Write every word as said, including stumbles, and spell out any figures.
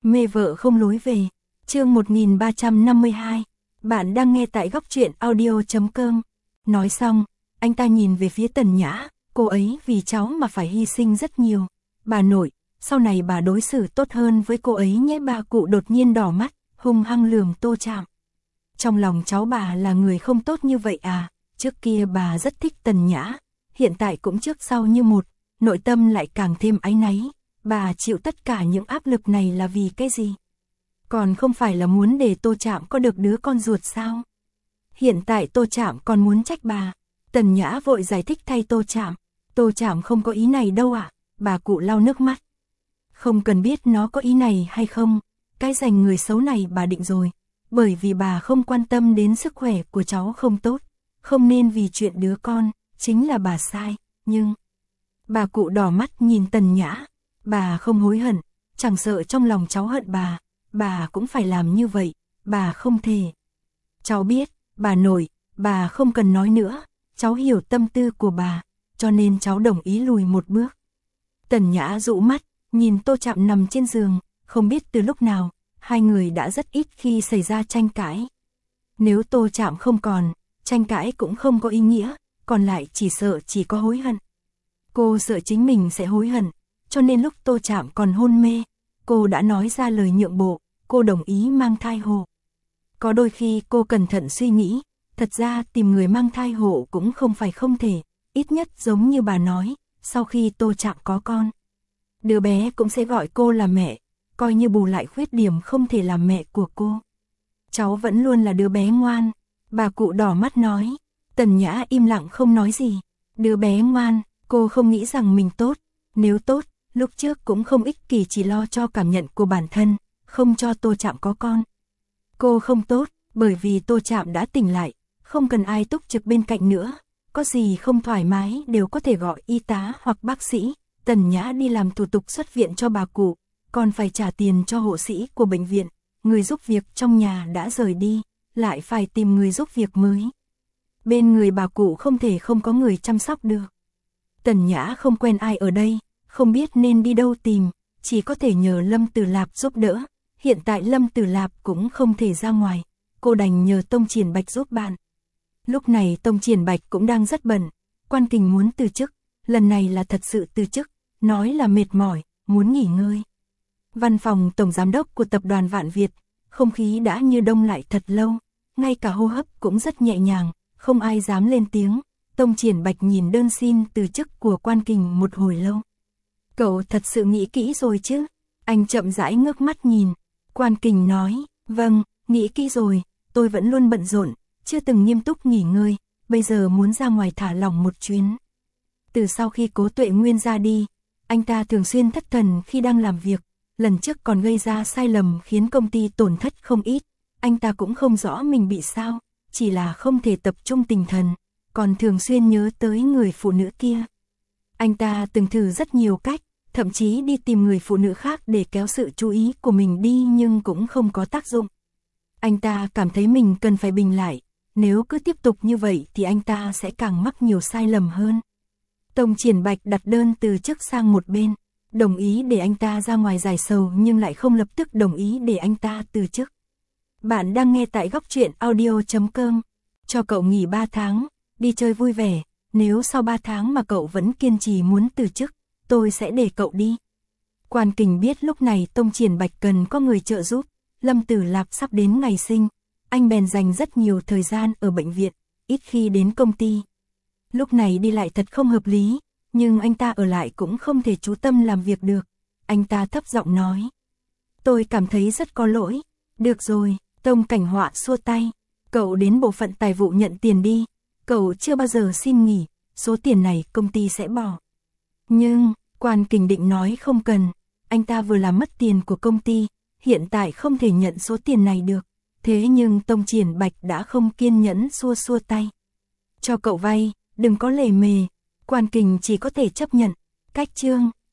Mê vợ không lối về. Chương một nghìn ba trăm năm mươi hai. Bạn đang nghe tại góc truyện audio chấm com. Nói xong, anh ta nhìn về phía Tần Nhã, cô ấy vì cháu mà phải hy sinh rất nhiều. Bà nội, sau này bà đối xử tốt hơn với cô ấy nhé. Bà cụ đột nhiên đỏ mắt, hung hăng lườm Tô Trạm. Trong lòng cháu bà là người không tốt như vậy à? Trước kia bà rất thích Tần Nhã, hiện tại cũng trước sau như một, nội tâm lại càng thêm áy náy. Bà chịu tất cả những áp lực này là vì cái gì? Còn không phải là muốn để Tô Trạm có được đứa con ruột sao? Hiện tại Tô Trạm còn muốn trách bà. Tần Nhã vội giải thích thay Tô Trạm. Tô Trạm không có ý này đâu ạ. À? Bà cụ lau nước mắt. Không cần biết nó có ý này hay không, cái giành người xấu này bà định rồi. Bởi vì bà không quan tâm đến sức khỏe của cháu không tốt, không nên vì chuyện đứa con, chính là bà sai. Nhưng bà cụ đỏ mắt nhìn Tần Nhã. Bà không hối hận, chẳng sợ trong lòng cháu hận bà, bà cũng phải làm như vậy, bà không thể. Cháu biết, bà nội, bà không cần nói nữa, cháu hiểu tâm tư của bà, cho nên cháu đồng ý lùi một bước. Tần Nhã dụ mắt, nhìn Tô Trạm nằm trên giường, không biết từ lúc nào, hai người đã rất ít khi xảy ra tranh cãi. Nếu Tô Trạm không còn, tranh cãi cũng không có ý nghĩa, còn lại chỉ sợ chỉ có hối hận. Cô sợ chính mình sẽ hối hận, cho nên lúc Tô Trạm còn hôn mê, cô đã nói ra lời nhượng bộ, cô đồng ý mang thai hộ. Có đôi khi cô cẩn thận suy nghĩ, thật ra tìm người mang thai hộ cũng không phải không thể, ít nhất giống như bà nói, sau khi Tô Trạm có con, đứa bé cũng sẽ gọi cô là mẹ, coi như bù lại khuyết điểm không thể làm mẹ của cô. Cháu vẫn luôn là đứa bé ngoan, bà cụ đỏ mắt nói. Tần Nhã im lặng không nói gì. Đứa bé ngoan, cô không nghĩ rằng mình tốt, nếu tốt, lúc trước cũng không ích kỷ chỉ lo cho cảm nhận của bản thân, không cho Tô Trạm có con. Cô không tốt, bởi vì Tô Trạm đã tỉnh lại, không cần ai túc trực bên cạnh nữa, có gì không thoải mái đều có thể gọi y tá hoặc bác sĩ. Tần Nhã đi làm thủ tục xuất viện cho bà cụ, còn phải trả tiền cho hộ sĩ của bệnh viện, người giúp việc trong nhà đã rời đi, lại phải tìm người giúp việc mới. Bên người bà cụ không thể không có người chăm sóc được. Tần Nhã không quen ai ở đây, không biết nên đi đâu tìm, chỉ có thể nhờ Lâm Tử Lạp giúp đỡ. Hiện tại Lâm Tử Lạp cũng không thể ra ngoài, cô đành nhờ Tông Triển Bạch giúp bạn. Lúc này Tông Triển Bạch cũng đang rất bận, Quan Kình muốn từ chức, lần này là thật sự từ chức, nói là mệt mỏi, muốn nghỉ ngơi. Văn phòng tổng giám đốc của tập đoàn Vạn Việt, không khí đã như đông lại thật lâu, ngay cả hô hấp cũng rất nhẹ nhàng, không ai dám lên tiếng. Tông Triển Bạch nhìn đơn xin từ chức của Quan Kình một hồi lâu. Cậu thật sự nghĩ kỹ rồi chứ? Anh chậm rãi ngước mắt nhìn. Quan Kình nói, vâng, nghĩ kỹ rồi, tôi vẫn luôn bận rộn, chưa từng nghiêm túc nghỉ ngơi, bây giờ muốn ra ngoài thả lỏng một chuyến. Từ sau khi Cố Tuệ Nguyên ra đi, anh ta thường xuyên thất thần khi đang làm việc, lần trước còn gây ra sai lầm khiến công ty tổn thất không ít. Anh ta cũng không rõ mình bị sao, chỉ là không thể tập trung tinh thần, còn thường xuyên nhớ tới người phụ nữ kia. Anh ta từng thử rất nhiều cách, thậm chí đi tìm người phụ nữ khác để kéo sự chú ý của mình đi nhưng cũng không có tác dụng. Anh ta cảm thấy mình cần phải bình lại, nếu cứ tiếp tục như vậy thì anh ta sẽ càng mắc nhiều sai lầm hơn. Tông Triển Bạch đặt đơn từ chức sang một bên, đồng ý để anh ta ra ngoài giải sầu nhưng lại không lập tức đồng ý để anh ta từ chức. Bạn đang nghe tại góc truyện audio chấm com. Cho cậu nghỉ ba tháng, đi chơi vui vẻ, nếu sau ba tháng mà cậu vẫn kiên trì muốn từ chức, tôi sẽ để cậu đi. Quan Kình biết lúc này Tông Triển Bạch cần có người trợ giúp, Lâm Tử Lạp sắp đến ngày sinh, anh bèn dành rất nhiều thời gian ở bệnh viện, ít khi đến công ty. Lúc này đi lại thật không hợp lý, nhưng anh ta ở lại cũng không thể chú tâm làm việc được. Anh ta thấp giọng nói, tôi cảm thấy rất có lỗi. Được rồi, Tông Cảnh Họa xua tay, cậu đến bộ phận tài vụ nhận tiền đi, cậu chưa bao giờ xin nghỉ, số tiền này công ty sẽ bỏ. Nhưng, Quan Kình định nói không cần, anh ta vừa làm mất tiền của công ty, hiện tại không thể nhận số tiền này được. Thế nhưng Tông Triển Bạch đã không kiên nhẫn xua xua tay. Cho cậu vay, đừng có lề mề. Quan Kình chỉ có thể chấp nhận. Cách chương